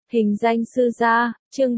Hình danh sư gia, chương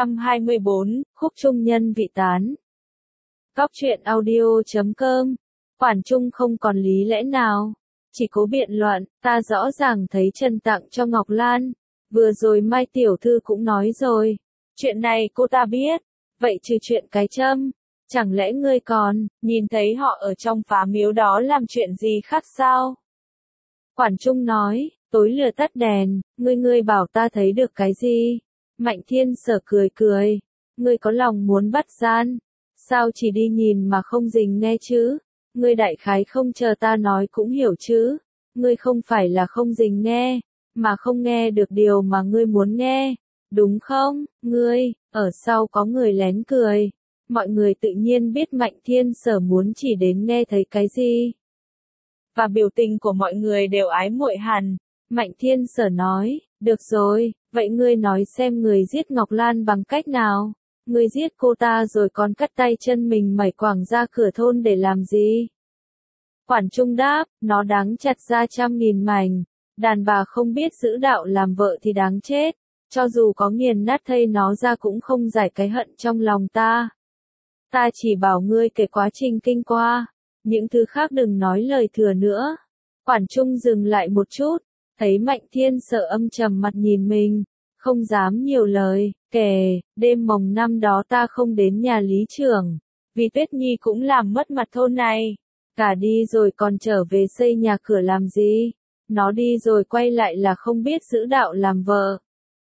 324, khúc trung nhân vị tán. Cóc truyện audio.com. Quản Trung không còn lý lẽ nào, chỉ cố biện luận, ta rõ ràng thấy Trần tặng cho Ngọc Lan, vừa rồi Mai tiểu thư cũng nói rồi, chuyện này cô ta biết, vậy trừ chuyện cái châm, chẳng lẽ ngươi còn nhìn thấy họ ở trong phá miếu đó làm chuyện gì khác sao? Quản Trung nói, tối lửa tắt đèn, ngươi bảo ta thấy được cái gì? Mạnh Thiên Sở cười cười, ngươi có lòng muốn bắt gian, sao chỉ đi nhìn mà không dình nghe chứ? Ngươi đại khái không chờ ta nói cũng hiểu chứ? Ngươi không phải là không dình nghe, mà không nghe được điều mà ngươi muốn nghe, đúng không? Ngươi, ở sau có người lén cười, mọi người tự nhiên biết Mạnh Thiên Sở muốn chỉ đến nghe thấy cái gì. Và biểu tình của mọi người đều ái muội hẳn. Mạnh Thiên Sở nói, được rồi, vậy ngươi nói xem người giết Ngọc Lan bằng cách nào? Ngươi giết cô ta rồi còn cắt tay chân mình mẩy quảng ra cửa thôn để làm gì? Quản Trung đáp, nó đáng chặt ra 100.000 mảnh, đàn bà không biết giữ đạo làm vợ thì đáng chết, cho dù có nghiền nát thây nó ra cũng không giải cái hận trong lòng ta. Ta chỉ bảo ngươi kể quá trình kinh qua, những thứ khác đừng nói lời thừa nữa. Quản Trung dừng lại một chút, thấy Mạnh Thiên Sở âm trầm mặt nhìn mình, không dám nhiều lời, kể, đêm mồng năm đó ta không đến nhà lý trưởng, vì Tuyết Nhi cũng làm mất mặt thôn này, cả đi rồi còn trở về xây nhà cửa làm gì, nó đi rồi quay lại là không biết giữ đạo làm vợ.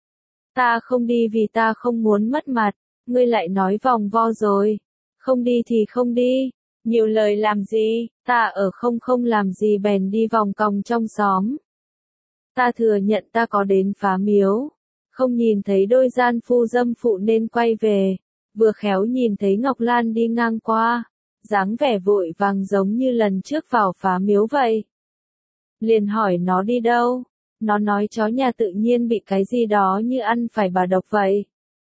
Ta không đi vì ta không muốn mất mặt, ngươi lại nói vòng vo rồi, không đi thì không đi. Nhiều lời làm gì, ta ở không làm gì bèn đi vòng còng trong xóm. Ta thừa nhận ta có đến phá miếu, không nhìn thấy đôi gian phu dâm phụ nên quay về, vừa khéo nhìn thấy Ngọc Lan đi ngang qua, dáng vẻ vội vàng giống như lần trước vào phá miếu vậy. Liền hỏi nó đi đâu, nó nói chó nhà tự nhiên bị cái gì đó như ăn phải bà độc vậy.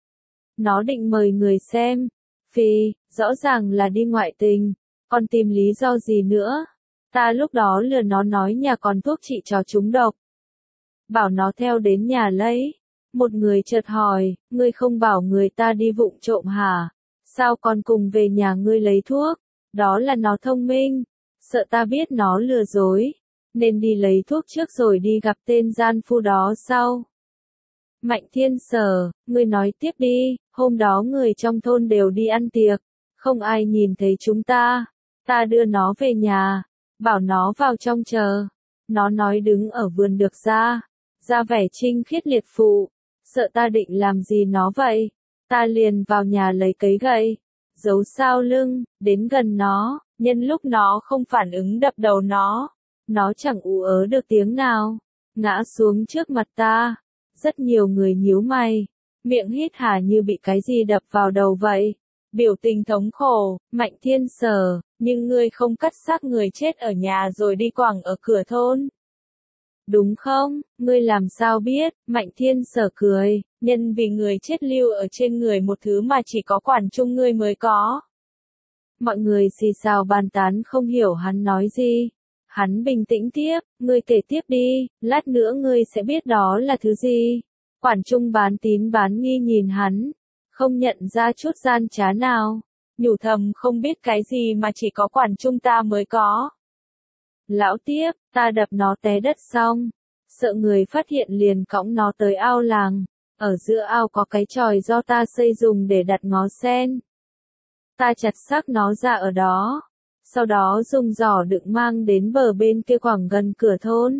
Nó định mời người xem, phì, rõ ràng là đi ngoại tình. Còn tìm lý do gì nữa? Ta lúc đó lừa nó nói nhà còn thuốc trị chó trúng độc. Bảo nó theo đến nhà lấy. Một người chợt hỏi, ngươi không bảo người ta đi vụng trộm hả? Sao còn cùng về nhà ngươi lấy thuốc? Đó là nó thông minh. Sợ ta biết nó lừa dối. Nên đi lấy thuốc trước rồi đi gặp tên gian phu đó sau. Mạnh Thiên Sở, ngươi nói tiếp đi, hôm đó người trong thôn đều đi ăn tiệc. Không ai nhìn thấy chúng ta. Ta đưa nó về nhà, bảo nó vào trong chờ. Nó nói đứng ở vườn được ra vẻ trinh khiết liệt phụ, sợ ta định làm gì nó vậy. Ta liền vào nhà lấy cấy gậy, giấu sau lưng, đến gần nó, nhân lúc nó không phản ứng đập đầu nó. Nó chẳng ú ớ được tiếng nào, ngã xuống trước mặt ta. Rất nhiều người nhíu mày, miệng hít hà như bị cái gì đập vào đầu vậy. Biểu tình thống khổ, Mạnh Thiên Sở, nhưng ngươi không cắt xác người chết ở nhà rồi đi quẳng ở cửa thôn. Đúng không, ngươi làm sao biết? Mạnh Thiên Sở cười, nhân vì người chết lưu ở trên người một thứ mà chỉ có Quản Trung ngươi mới có. Mọi người xì xào bàn tán không hiểu hắn nói gì. Hắn bình tĩnh tiếp, ngươi kể tiếp đi, lát nữa ngươi sẽ biết đó là thứ gì. Quản Trung bán tín bán nghi nhìn hắn, không nhận ra chút gian trá nào, nhủ thầm không biết cái gì mà chỉ có Quản Trung ta mới có. Lão tiếp, ta đập nó té đất xong, sợ người phát hiện liền cõng nó tới ao làng, ở giữa ao có cái chòi do ta xây dùng để đặt ngó sen. Ta chặt xác nó ra ở đó, sau đó dùng giỏ đựng mang đến bờ bên kia khoảng gần cửa thôn.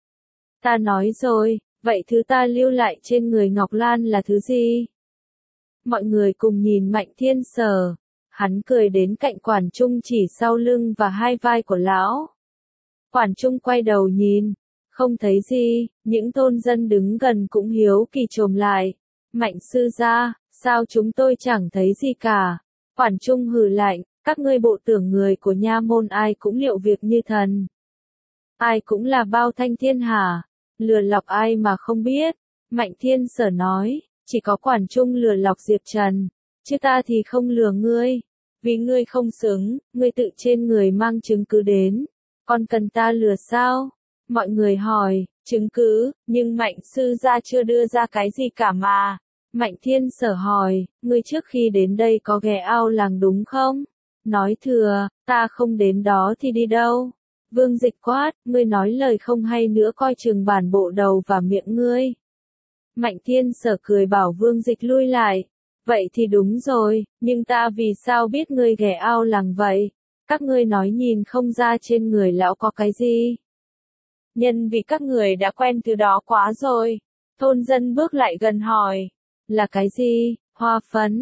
Ta nói rồi, vậy thứ ta lưu lại trên người Ngọc Lan là thứ gì? Mọi người cùng nhìn Mạnh Thiên Sở, hắn cười đến cạnh Quản Trung chỉ sau lưng và hai vai của lão. Quản Trung quay đầu nhìn, không thấy gì, những thôn dân đứng gần cũng hiếu kỳ chồm lại. Mạnh sư gia, sao chúng tôi chẳng thấy gì cả? Quản Trung hừ lạnh, các ngươi bộ tưởng người của nha môn ai cũng liệu việc như thần. Ai cũng là bao thanh thiên hả? Lừa lọc ai mà không biết? Mạnh Thiên Sở nói. Chỉ có Quản Trung lừa lọc Diệp Trần, chứ ta thì không lừa ngươi, vì ngươi không xứng, ngươi tự trên người mang chứng cứ đến, còn cần ta lừa sao? Mọi người hỏi, Chứng cứ, nhưng Mạnh sư gia chưa đưa ra cái gì cả mà. Mạnh Thiên Sở hỏi, ngươi trước khi đến đây có ghé ao làng đúng không? Nói thừa, ta không đến đó thì đi đâu? Vương Dịch quát, ngươi nói lời không hay nữa coi chừng bản bộ đầu và miệng ngươi. Mạnh Thiên Sở cười bảo Vương Dịch lui lại. Vậy thì đúng rồi, nhưng ta vì sao biết ngươi ghé ao làng vậy? Các ngươi nói nhìn không ra trên người lão có cái gì? Nhân vì các người đã quen từ đó quá rồi. Thôn dân bước lại gần hỏi. Là cái gì? Hoa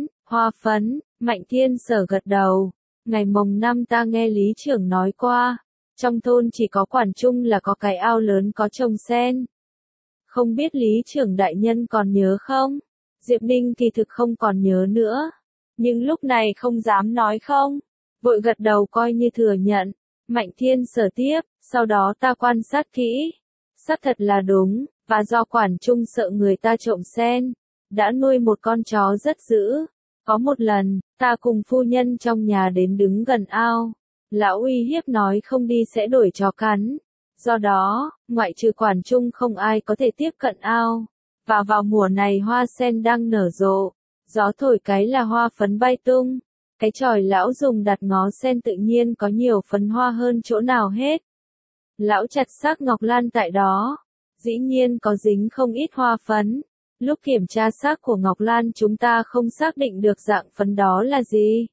phấn, Mạnh Thiên Sở gật đầu. Ngày mồng 5 ta nghe lý trưởng nói qua. Trong thôn chỉ có Quản Trung là có cái ao lớn có trồng sen. Không biết lý trưởng đại nhân còn nhớ không? Diệp Ninh thì thực không còn nhớ nữa. Nhưng lúc này không dám nói không. Vội gật đầu coi như thừa nhận. Mạnh Thiên Sở tiếp, sau đó ta quan sát kỹ. Xác thật là đúng, và do Quản Trung sợ người ta trộm sen, đã nuôi một con chó rất dữ. Có một lần, ta cùng phu nhân trong nhà đến đứng gần ao. Lão uy hiếp nói không đi sẽ đuổi chó cắn. Do đó, ngoại trừ Quản Trung không ai có thể tiếp cận ao. Và vào mùa này hoa sen đang nở rộ. Gió thổi cái là hoa phấn bay tung. Cái chòi lão dùng đặt ngó sen tự nhiên có nhiều phấn hoa hơn chỗ nào hết. Lão chặt xác ngọc lan tại đó. Dĩ nhiên có dính không ít hoa phấn. Lúc kiểm tra xác của ngọc lan chúng ta không xác định được dạng phấn đó là gì.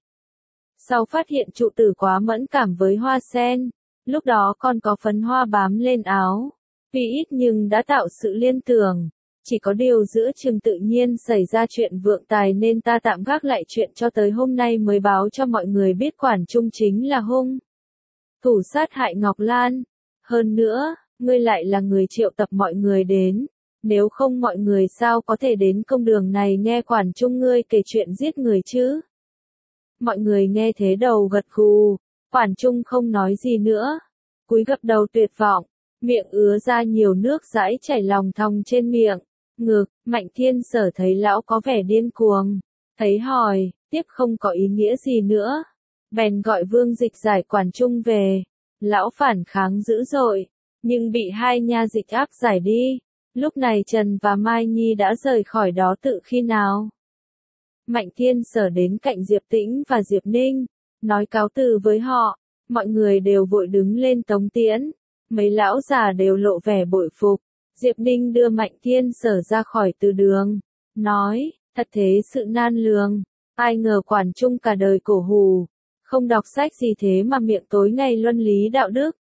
Sau phát hiện trụ tử quá mẫn cảm với hoa sen. Lúc đó còn có phấn hoa bám lên áo. Vì ít nhưng đã tạo sự liên tưởng. Chỉ có điều giữa chừng tự nhiên xảy ra chuyện vượng tài nên ta tạm gác lại chuyện cho tới hôm nay mới báo cho mọi người biết Quản Trung chính là hung thủ sát hại Ngọc Lan. Hơn nữa, ngươi lại là người triệu tập mọi người đến. Nếu không mọi người sao có thể đến công đường này nghe Quản Trung ngươi kể chuyện giết người chứ? Mọi người nghe thế đầu gật gù. Quản Trung không nói gì nữa. Cúi gập đầu tuyệt vọng. Miệng ứa ra nhiều nước dãi chảy lòng thòng trên miệng. Ngực, Mạnh Thiên Sở thấy lão có vẻ điên cuồng. Thấy hỏi, tiếp không có ý nghĩa gì nữa. Bèn gọi Vương Dịch giải Quản Trung về. Lão phản kháng dữ dội, nhưng bị hai nha dịch áp giải đi. Lúc này Trần và Mai Nhi đã rời khỏi đó tự khi nào. Mạnh Thiên Sở đến cạnh Diệp Tĩnh và Diệp Ninh, nói cáo từ với họ. Mọi người đều vội đứng lên tống tiễn. Mấy lão già đều lộ vẻ bội phục. Diệp Ninh đưa Mạnh Thiên Sở ra khỏi từ đường. Nói, thật thế sự nan lường. Ai ngờ Quản Trung cả đời cổ hù. Không đọc sách gì thế mà miệng tối ngày luân lý đạo đức.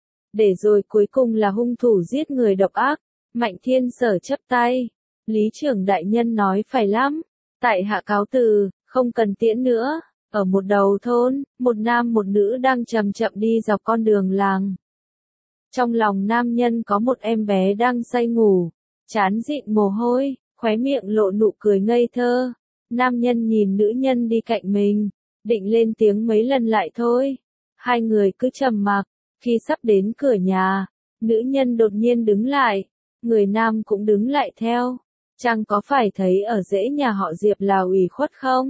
Để rồi cuối cùng là hung thủ giết người độc ác. Mạnh Thiên Sở chấp tay. Lý trưởng đại nhân nói phải lắm. Tại hạ cáo từ, không cần tiễn nữa. Ở một đầu thôn, một nam một nữ đang chậm chậm đi dọc con đường làng. Trong lòng nam nhân có một em bé đang say ngủ, trán dịn mồ hôi, khóe miệng lộ nụ cười ngây thơ. Nam nhân nhìn nữ nhân đi cạnh mình, định lên tiếng mấy lần lại thôi. Hai người cứ trầm mặc, khi sắp đến cửa nhà, nữ nhân đột nhiên đứng lại, người nam cũng đứng lại theo. Chàng có phải thấy ở rễ nhà họ Diệp là ủy khuất không?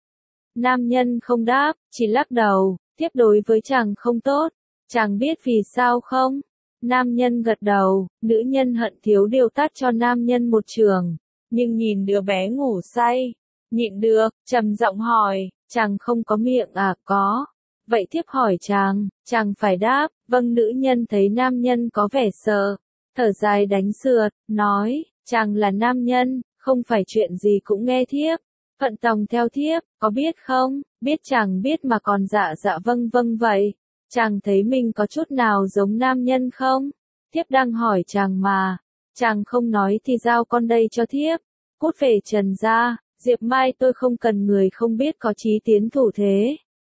Nam nhân không đáp, chỉ lắc đầu, tiếp đối với chàng không tốt. Chàng biết vì sao không? Nam nhân gật đầu, nữ nhân hận thiếu điều tát cho nam nhân một trường. Nhưng nhìn đứa bé ngủ say, nhịn được, trầm giọng hỏi, chàng không có miệng à? Có. Vậy tiếp hỏi chàng phải đáp, vâng. Nữ nhân thấy nam nhân có vẻ sợ, thở dài đánh sượt, nói, chàng là nam nhân, không phải chuyện gì cũng nghe thiếp. Phận tòng theo thiếp, có biết không? Biết chàng biết mà còn dạ dạ vâng vâng vậy. Chàng thấy mình có chút nào giống nam nhân không? Thiếp đang hỏi chàng mà. Chàng không nói thì giao con đây cho thiếp. Cút về Trần gia, Diệp Mai tôi không cần người không biết có chí tiến thủ thế.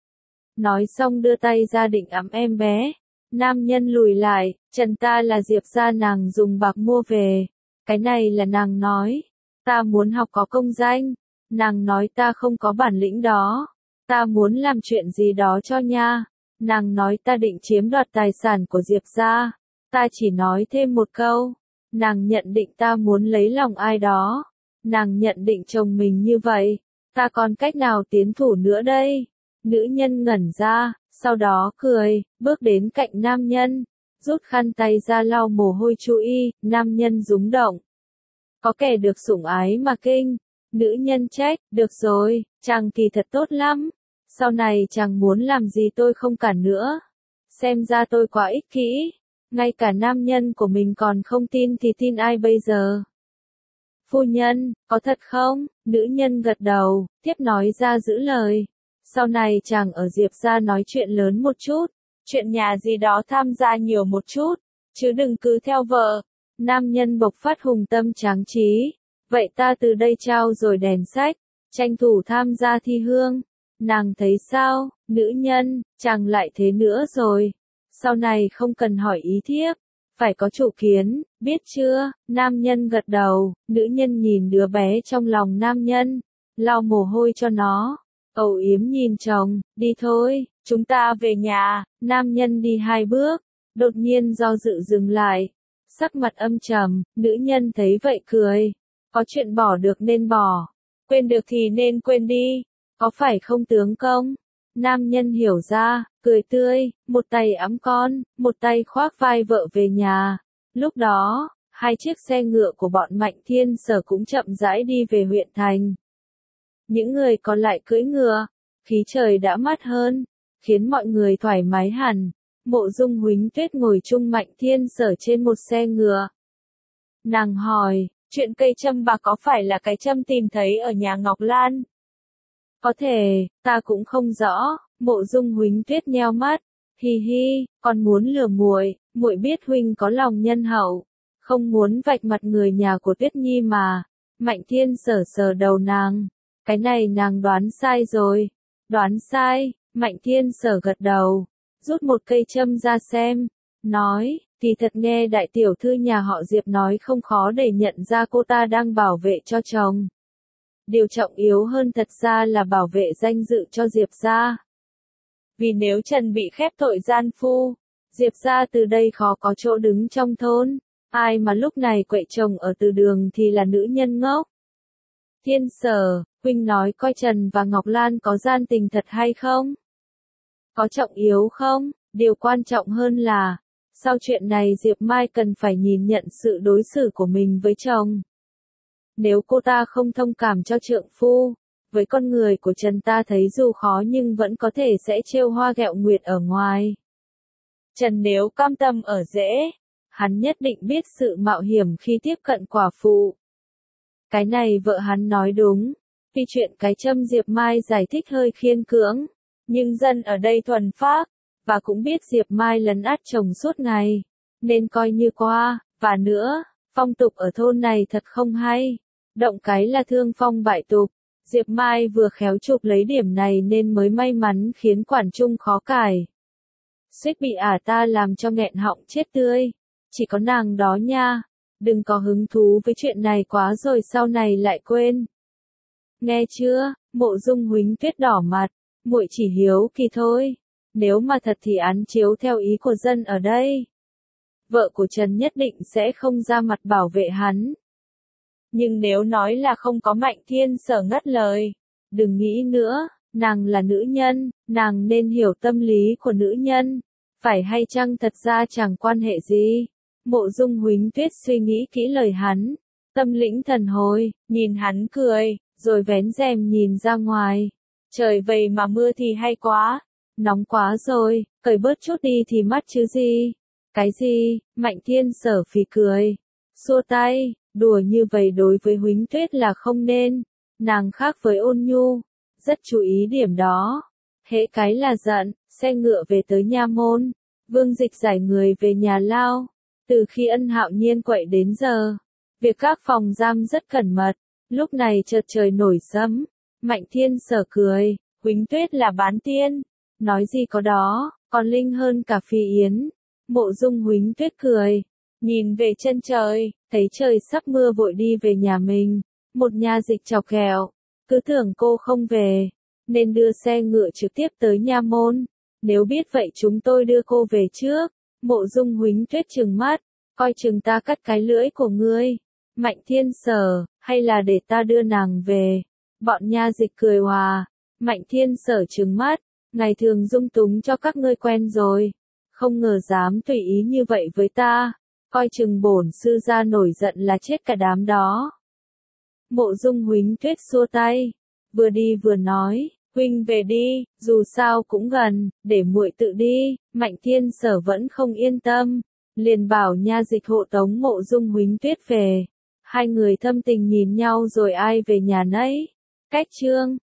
Nói xong đưa tay ra định ẵm em bé. Nam nhân lùi lại, Trần ta là Diệp gia nàng dùng bạc mua về. Cái này là nàng nói. Ta muốn học có công danh. Nàng nói ta không có bản lĩnh đó. Ta muốn làm chuyện gì đó cho nha. Nàng nói ta định chiếm đoạt tài sản của Diệp gia. Ta chỉ nói thêm một câu. Nàng nhận định ta muốn lấy lòng ai đó. Nàng nhận định chồng mình như vậy. Ta còn cách nào tiến thủ nữa đây? Nữ nhân ngẩn ra, sau đó cười, bước đến cạnh nam nhân. rút khăn tay ra lau mồ hôi chú y, nam nhân rúng động. Có kẻ được sủng ái mà kinh, nữ nhân trách, được rồi, chàng kỳ thật tốt lắm, sau này chàng muốn làm gì tôi không cản nữa. Xem ra tôi quá ích kỷ, ngay cả nam nhân của mình còn không tin thì tin ai bây giờ? Phu nhân, có thật không? Nữ nhân gật đầu, tiếp nói ra giữ lời. Sau này chàng ở Diệp gia nói chuyện lớn một chút, chuyện nhà gì đó tham gia nhiều một chút, chứ đừng cứ theo vợ. Nam nhân bộc phát hùng tâm tráng trí. Vậy ta từ đây trao rồi đèn sách, tranh thủ tham gia thi hương. Nàng thấy sao? Nữ nhân, chàng lại thế nữa rồi. Sau này không cần hỏi ý thiếp, phải có chủ kiến, biết chưa? Nam nhân gật đầu, nữ nhân nhìn đứa bé trong lòng nam nhân, lau mồ hôi cho nó, âu yếm nhìn chồng, đi thôi, chúng ta về nhà. Nam nhân đi 2 bước, đột nhiên do dự dừng lại, sắc mặt âm trầm, nữ nhân thấy vậy cười, có chuyện bỏ được nên bỏ, quên được thì nên quên đi, có phải không tướng công? Nam nhân hiểu ra, cười tươi, một tay ẵm con, một tay khoác vai vợ về nhà. Lúc đó, 2 chiếc xe ngựa của bọn Mạnh Thiên Sở cũng chậm rãi đi về huyện thành. Những người còn lại cưỡi ngựa, khí trời đã mát hơn, khiến mọi người thoải mái hẳn. Mộ Dung Huỳnh Tuyết ngồi chung Mạnh Thiên Sở trên một xe ngựa. Nàng hỏi, chuyện cây châm bạc có phải là cái châm tìm thấy ở nhà Ngọc Lan? Có thể, ta cũng không rõ. Mộ Dung Huỳnh Tuyết nheo mắt, hi hi, còn muốn lừa muội, muội biết huynh có lòng nhân hậu, không muốn vạch mặt người nhà của Tuyết Nhi mà. Mạnh Thiên Sở sờ đầu nàng, cái này nàng đoán sai rồi. Đoán sai? Mạnh Thiên Sở gật đầu, rút một cây châm ra xem, nói, thì thật nghe đại tiểu thư nhà họ Diệp nói không khó để nhận ra cô ta đang bảo vệ cho chồng. Điều trọng yếu hơn thật ra là bảo vệ danh dự cho Diệp gia. Vì nếu Trần bị khép tội gian phu, Diệp gia từ đây khó có chỗ đứng trong thôn. Ai mà lúc này quậy chồng ở từ đường thì là nữ nhân ngốc. Thiên Sở, huynh nói coi Trần và Ngọc Lan có gian tình thật hay không? Có trọng yếu không? Điều quan trọng hơn là, sau chuyện này Diệp Mai cần phải nhìn nhận sự đối xử của mình với chồng. Nếu cô ta không thông cảm cho trượng phu, với con người của Trần ta thấy dù khó nhưng vẫn có thể sẽ trêu hoa ghẹo nguyệt ở ngoài. Trần nếu cam tâm ở rễ, hắn nhất định biết sự mạo hiểm khi tiếp cận quả phụ. Cái này vợ hắn nói đúng, vì chuyện cái châm Diệp Mai giải thích hơi khiên cưỡng, nhưng dân ở đây thuần phác, và cũng biết Diệp Mai lấn át chồng suốt ngày, nên coi như qua, và nữa, phong tục ở thôn này thật không hay, động cái là thương phong bại tục. Diệp Mai vừa khéo chụp lấy điểm này nên mới may mắn khiến quản trung khó cải. Suýt bị ta làm cho nghẹn họng chết tươi. Chỉ có nàng đó nha. Đừng có hứng thú với chuyện này quá rồi sau này lại quên. Nghe chưa? Mộ Dung Huỳnh Tuyết đỏ mặt. Muội chỉ hiếu kỳ thôi. Nếu mà thật thì án chiếu theo ý của dân ở đây. Vợ của Trần nhất định sẽ không ra mặt bảo vệ hắn. Nhưng nếu nói là không có Mạnh Thiên Sở ngắt lời, đừng nghĩ nữa, nàng là nữ nhân, nàng nên hiểu tâm lý của nữ nhân, phải hay chăng thật ra chẳng quan hệ gì. Mộ Dung Huỳnh Tuyết suy nghĩ kỹ lời hắn, tâm lĩnh thần hồi, nhìn hắn cười, rồi vén rèm nhìn ra ngoài. Trời vậy mà mưa thì hay quá, nóng quá rồi, cởi bớt chút đi thì mát chứ gì. Cái gì? Mạnh Thiên Sở phì cười, xua tay. Đùa như vậy đối với Huỳnh Tuyết là không nên, nàng khác với Ôn Nhu, rất chú ý điểm đó. Hễ cái là giận, xe ngựa về tới nha môn, Vương Dịch giải người về nhà lao. Từ khi Ân Hạo Nhiên quậy đến giờ, việc các phòng giam rất cẩn mật, lúc này chợt trời nổi sấm. Mạnh Thiên Sở cười, Huỳnh Tuyết là bán tiên, nói gì có đó, còn linh hơn cả Phi Yến. Mộ Dung Huỳnh Tuyết cười, nhìn về chân trời, thấy trời sắp mưa vội đi về nhà mình. Một nha dịch chọc ghẹo, cứ tưởng cô không về, nên đưa xe ngựa trực tiếp tới nha môn. Nếu biết vậy chúng tôi đưa cô về trước. Mộ Dung Huỳnh Tuyết trừng mắt, coi chừng ta cắt cái lưỡi của ngươi. Mạnh Thiên Sở, hay là để ta đưa nàng về? Bọn nha dịch cười hòa. Mạnh Thiên Sở trừng mắt, ngày thường dung túng cho các ngươi quen rồi, không ngờ dám tùy ý như vậy với ta, coi chừng bổn sư gia nổi giận là chết cả đám đó. Mộ Dung Huỳnh Tuyết xua tay, vừa đi vừa nói, huynh về đi, dù sao cũng gần, để muội tự đi. Mạnh Thiên Sở vẫn không yên tâm, liền bảo nha dịch hộ tống Mộ Dung Huỳnh Tuyết về. Hai người thâm tình nhìn nhau rồi ai về nhà nấy. Cách chương